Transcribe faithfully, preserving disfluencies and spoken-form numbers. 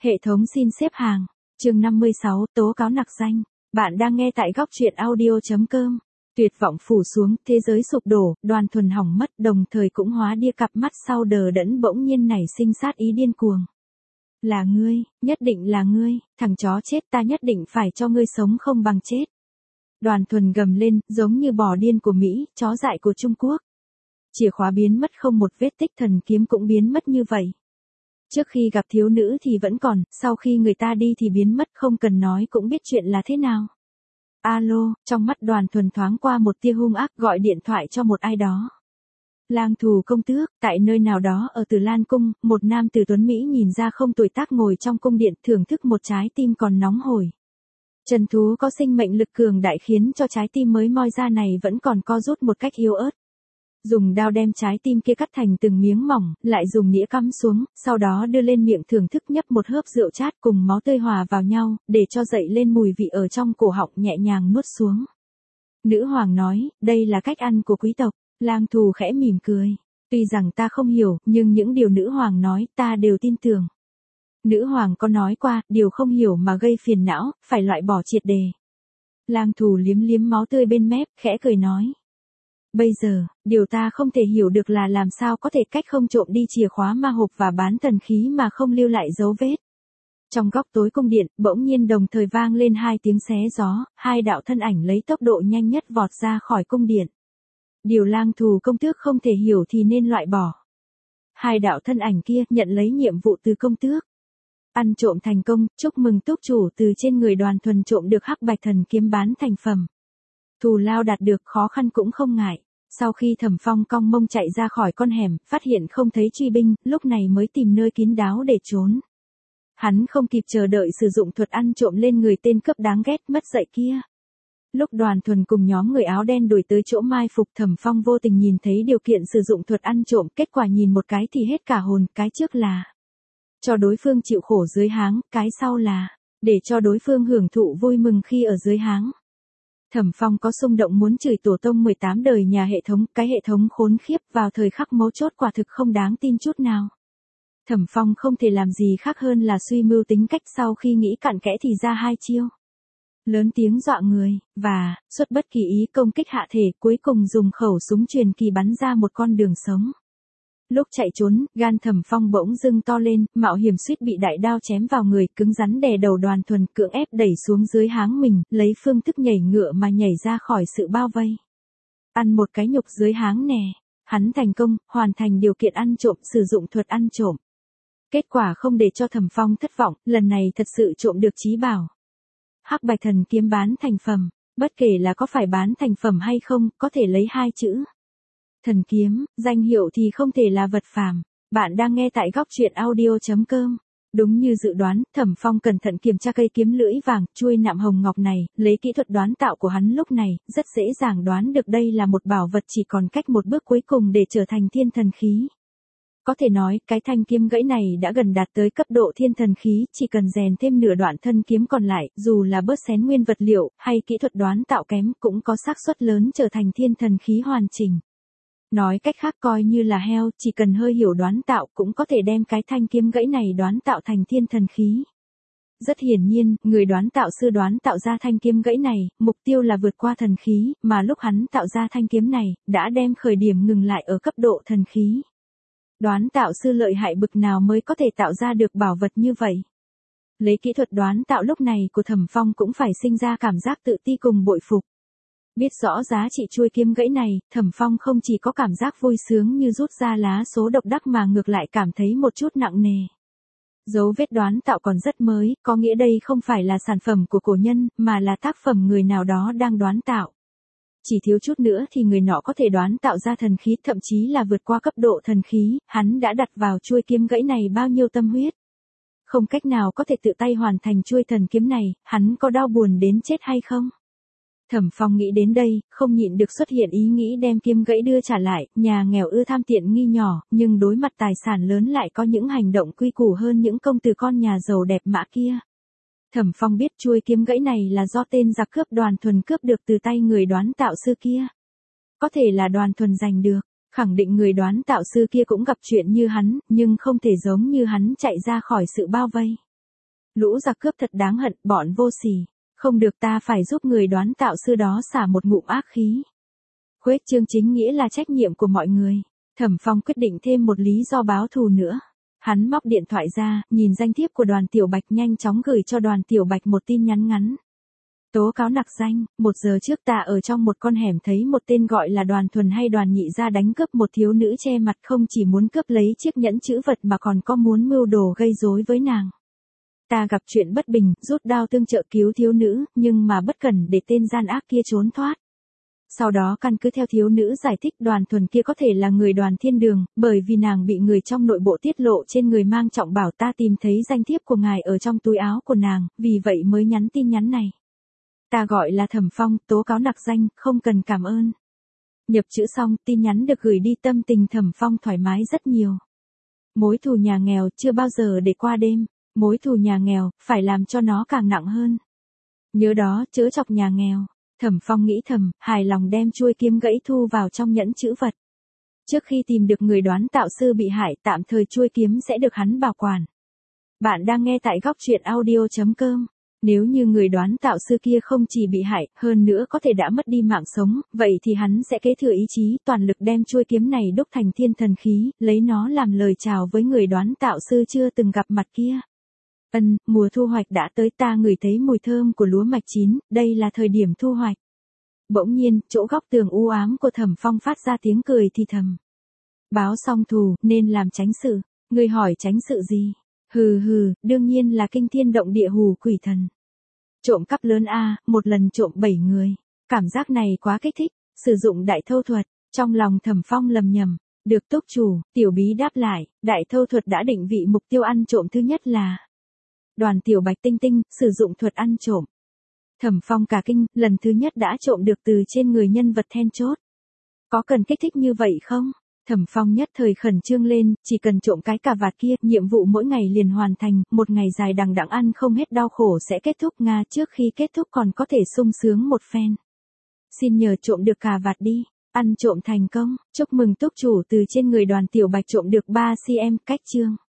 Hệ thống xin xếp hàng. Chương năm mươi sáu, tố cáo nặc danh. Bạn đang nghe tại góc truyện audio.com. Tuyệt vọng phủ xuống, thế giới sụp đổ, Đoàn Thuần hỏng mất, đồng thời cũng hóa đi cặp mắt sau đờ đẫn bỗng nhiên nảy sinh sát ý điên cuồng. Là ngươi, nhất định là ngươi, thằng chó chết, ta nhất định phải cho ngươi sống không bằng chết. Đoàn Thuần gầm lên, giống như bò điên của Mỹ, chó dại của Trung Quốc. Chìa khóa biến mất không một vết tích, thần kiếm cũng biến mất như vậy. Trước khi gặp thiếu nữ thì vẫn còn, sau khi người ta đi thì biến mất, không cần nói cũng biết chuyện là thế nào. Alo, trong mắt Đoàn Thuần thoáng qua một tia hung ác, gọi điện thoại cho một ai đó. Lang Thù công tước, tại nơi nào đó ở Từ Lan cung, một nam tử tuấn Mỹ nhìn ra không tuổi tác ngồi trong cung điện thưởng thức một trái tim còn nóng hổi. Trần thú có sinh mệnh lực cường đại khiến cho trái tim mới moi ra này vẫn còn co rút một cách yếu ớt. Dùng dao đem trái tim kia cắt thành từng miếng mỏng, lại dùng nĩa cắm xuống, sau đó đưa lên miệng thưởng thức nhấp một hớp rượu chát cùng máu tươi hòa vào nhau, để cho dậy lên mùi vị ở trong cổ họng nhẹ nhàng nuốt xuống. Nữ hoàng nói, đây là cách ăn của quý tộc. Lang Thù khẽ mỉm cười. Tuy rằng ta không hiểu, nhưng những điều nữ hoàng nói ta đều tin tưởng. Nữ hoàng có nói qua, điều không hiểu mà gây phiền não, phải loại bỏ triệt đề. Lang Thù liếm liếm máu tươi bên mép, khẽ cười nói. Bây giờ, điều ta không thể hiểu được là làm sao có thể cách không trộm đi chìa khóa ma hộp và bán thần khí mà không lưu lại dấu vết. Trong góc tối cung điện, bỗng nhiên đồng thời vang lên hai tiếng xé gió, hai đạo thân ảnh lấy tốc độ nhanh nhất vọt ra khỏi cung điện. Điều Lang Thù công tước không thể hiểu thì nên loại bỏ. Hai đạo thân ảnh kia nhận lấy nhiệm vụ từ công tước. Ăn trộm thành công, chúc mừng túc chủ từ trên người Đoàn Thuần trộm được hắc bạch thần kiếm bán thành phẩm. Thù lao đạt được, khó khăn cũng không ngại. Sau khi Thẩm Phong cong mông chạy ra khỏi con hẻm, phát hiện không thấy truy binh, lúc này mới tìm nơi kín đáo để trốn. Hắn không kịp chờ đợi sử dụng thuật ăn trộm lên người tên cướp đáng ghét mất dạy kia. Lúc Đoàn Thuần cùng nhóm người áo đen đuổi tới chỗ mai phục, Thẩm Phong vô tình nhìn thấy điều kiện sử dụng thuật ăn trộm, kết quả nhìn một cái thì hết cả hồn, cái trước là cho đối phương chịu khổ dưới háng, cái sau là để cho đối phương hưởng thụ vui mừng khi ở dưới háng. Thẩm Phong có xung động muốn chửi tổ tông mười tám đời nhà hệ thống, cái hệ thống khốn khiếp vào thời khắc mấu chốt quả thực không đáng tin chút nào. Thẩm Phong không thể làm gì khác hơn là suy mưu tính cách, sau khi nghĩ cặn kẽ thì ra hai chiêu. Lớn tiếng dọa người, và, xuất bất kỳ ý công kích hạ thể, cuối cùng dùng khẩu súng truyền kỳ bắn ra một con đường sống. Lúc chạy trốn, gan Thẩm Phong bỗng dưng to lên, mạo hiểm suýt bị đại đao chém vào người, cứng rắn đè đầu Đoàn Thuần, cưỡng ép đẩy xuống dưới háng mình, lấy phương thức nhảy ngựa mà nhảy ra khỏi sự bao vây. Ăn một cái nhục dưới háng nè. Hắn thành công, hoàn thành điều kiện ăn trộm, sử dụng thuật ăn trộm. Kết quả không để cho Thẩm Phong thất vọng, lần này thật sự trộm được chí bảo. Hắc bạch thần kiếm bán thành phẩm, bất kể là có phải bán thành phẩm hay không, có thể lấy hai chữ. Thần kiếm, danh hiệu thì không thể là vật phàm. Bạn đang nghe tại góc truyện audio.com. Đúng như dự đoán, Thẩm Phong cẩn thận kiểm tra cây kiếm lưỡi vàng, chuôi nạm hồng ngọc này, lấy kỹ thuật đoán tạo của hắn lúc này, rất dễ dàng đoán được đây là một bảo vật chỉ còn cách một bước cuối cùng để trở thành thiên thần khí. Có thể nói, cái thanh kiếm gãy này đã gần đạt tới cấp độ thiên thần khí, chỉ cần rèn thêm nửa đoạn thân kiếm còn lại, dù là bớt xén nguyên vật liệu, hay kỹ thuật đoán tạo kém, cũng có xác suất lớn trở thành thiên thần khí hoàn chỉnh. Nói cách khác, coi như là heo, chỉ cần hơi hiểu đoán tạo cũng có thể đem cái thanh kiếm gãy này đoán tạo thành thiên thần khí. Rất hiển nhiên, người đoán tạo sư đoán tạo ra thanh kiếm gãy này, mục tiêu là vượt qua thần khí, mà lúc hắn tạo ra thanh kiếm này, đã đem khởi điểm ngừng lại ở cấp độ thần khí. Đoán tạo sư lợi hại bực nào mới có thể tạo ra được bảo vật như vậy. Lấy kỹ thuật đoán tạo lúc này của Thẩm Phong cũng phải sinh ra cảm giác tự ti cùng bội phục. Biết rõ giá trị chuôi kiếm gãy này, Thẩm Phong không chỉ có cảm giác vui sướng như rút ra lá số độc đắc mà ngược lại cảm thấy một chút nặng nề. Dấu vết đoán tạo còn rất mới, có nghĩa đây không phải là sản phẩm của cổ nhân, mà là tác phẩm người nào đó đang đoán tạo. Chỉ thiếu chút nữa thì người nọ có thể đoán tạo ra thần khí, thậm chí là vượt qua cấp độ thần khí, hắn đã đặt vào chuôi kiếm gãy này bao nhiêu tâm huyết. Không cách nào có thể tự tay hoàn thành chuôi thần kiếm này, hắn có đau buồn đến chết hay không? Thẩm Phong nghĩ đến đây, không nhịn được xuất hiện ý nghĩ đem kiếm gãy đưa trả lại, nhà nghèo ưa tham tiện nghi nhỏ, nhưng đối mặt tài sản lớn lại có những hành động quy củ hơn những công tử con nhà giàu đẹp mã kia. Thẩm Phong biết chuôi kiếm gãy này là do tên giặc cướp Đoàn Thuần cướp được từ tay người đoán tạo sư kia. Có thể là Đoàn Thuần giành được, khẳng định người đoán tạo sư kia cũng gặp chuyện như hắn, nhưng không thể giống như hắn chạy ra khỏi sự bao vây. Lũ giặc cướp thật đáng hận, bọn vô sỉ. Không được, ta phải giúp người đoán tạo sư đó xả một ngụm ác khí. Khuếch trương chính nghĩa là trách nhiệm của mọi người. Thẩm Phong quyết định thêm một lý do báo thù nữa. Hắn móc điện thoại ra, nhìn danh thiếp của Đoàn Tiểu Bạch, nhanh chóng gửi cho Đoàn Tiểu Bạch một tin nhắn ngắn. Tố cáo nặc danh, một giờ trước ta ở trong một con hẻm thấy một tên gọi là Đoàn Thuần hay Đoàn Nhị ra đánh cướp một thiếu nữ che mặt, không chỉ muốn cướp lấy chiếc nhẫn chữ vật mà còn có muốn mưu đồ gây rối với nàng. Ta gặp chuyện bất bình, rút đao tương trợ cứu thiếu nữ, nhưng mà bất cẩn để tên gian ác kia trốn thoát. Sau đó căn cứ theo thiếu nữ giải thích, Đoàn Thuần kia có thể là người Đoàn Thiên Đường, bởi vì nàng bị người trong nội bộ tiết lộ trên người mang trọng bảo, ta tìm thấy danh thiếp của ngài ở trong túi áo của nàng, vì vậy mới nhắn tin nhắn này. Ta gọi là Thẩm Phong, tố cáo nặc danh, không cần cảm ơn. Nhập chữ xong, tin nhắn được gửi đi, tâm tình Thẩm Phong thoải mái rất nhiều. Mối thù nhà nghèo chưa bao giờ để qua đêm, mối thù nhà nghèo, phải làm cho nó càng nặng hơn. Nhớ đó, chớ chọc nhà nghèo. Thẩm Phong nghĩ thầm, hài lòng đem chuôi kiếm gãy thu vào trong nhẫn chữ vật. Trước khi tìm được người đoán tạo sư bị hại, tạm thời chuôi kiếm sẽ được hắn bảo quản. Bạn đang nghe tại góc truyện audio chấm com. Nếu như người đoán tạo sư kia không chỉ bị hại, hơn nữa có thể đã mất đi mạng sống, vậy thì hắn sẽ kế thừa ý chí, toàn lực đem chuôi kiếm này đúc thành thiên thần khí, lấy nó làm lời chào với người đoán tạo sư chưa từng gặp mặt kia. Ân, mùa thu hoạch đã tới, ta ngửi thấy mùi thơm của lúa mạch chín, đây là thời điểm thu hoạch. Bỗng nhiên, chỗ góc tường u ám của Thẩm Phong phát ra tiếng cười thì thầm. Báo xong thù, nên làm tránh sự. Người hỏi tránh sự gì? Hừ hừ, đương nhiên là kinh thiên động địa hù quỷ thần. Trộm cắp lớn a, một lần trộm bảy người. Cảm giác này quá kích thích, sử dụng đại thâu thuật. Trong lòng Thẩm Phong lầm nhầm. Được túc chủ, Tiểu Bí đáp lại, đại thâu thuật đã định vị mục tiêu ăn trộm thứ nhất là Đoàn Tiểu Bạch Tinh Tinh, sử dụng thuật ăn trộm. Thẩm Phong cả kinh, lần thứ nhất đã trộm được từ trên người nhân vật then chốt. Có cần kích thích như vậy không? Thẩm Phong nhất thời khẩn trương lên, chỉ cần trộm cái cà vạt kia, nhiệm vụ mỗi ngày liền hoàn thành, một ngày dài đằng đẵng ăn không hết đau khổ sẽ kết thúc Nga, trước khi kết thúc còn có thể sung sướng một phen. Xin nhờ trộm được cà vạt đi, ăn trộm thành công, chúc mừng túc chủ từ trên người Đoàn Tiểu Bạch trộm được ba xăng-ti-mét, cách chương.